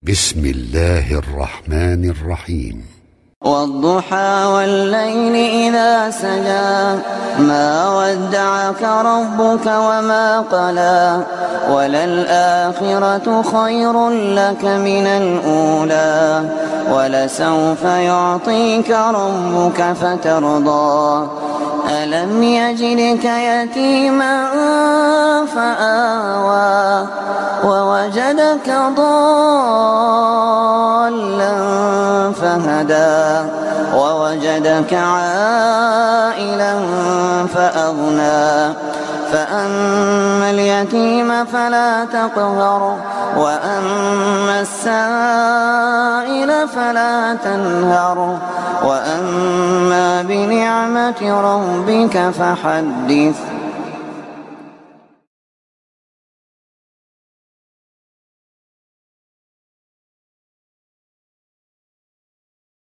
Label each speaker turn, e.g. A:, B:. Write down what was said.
A: بسم الله الرحمن الرحيم.
B: والضحى والليل إذا سجى ما ودعك ربك وما قلى وللآخرة خير لك من الأولى ولسوف يعطيك ربك فترضى ألم يجدك يتيما فآوى ووجدك ضالا فهدى ووجدك عائلا فأغنى فأما اليتيم فلا تقهر وأما السائل فلا تنهر وأما بنعمة ربك فحدث.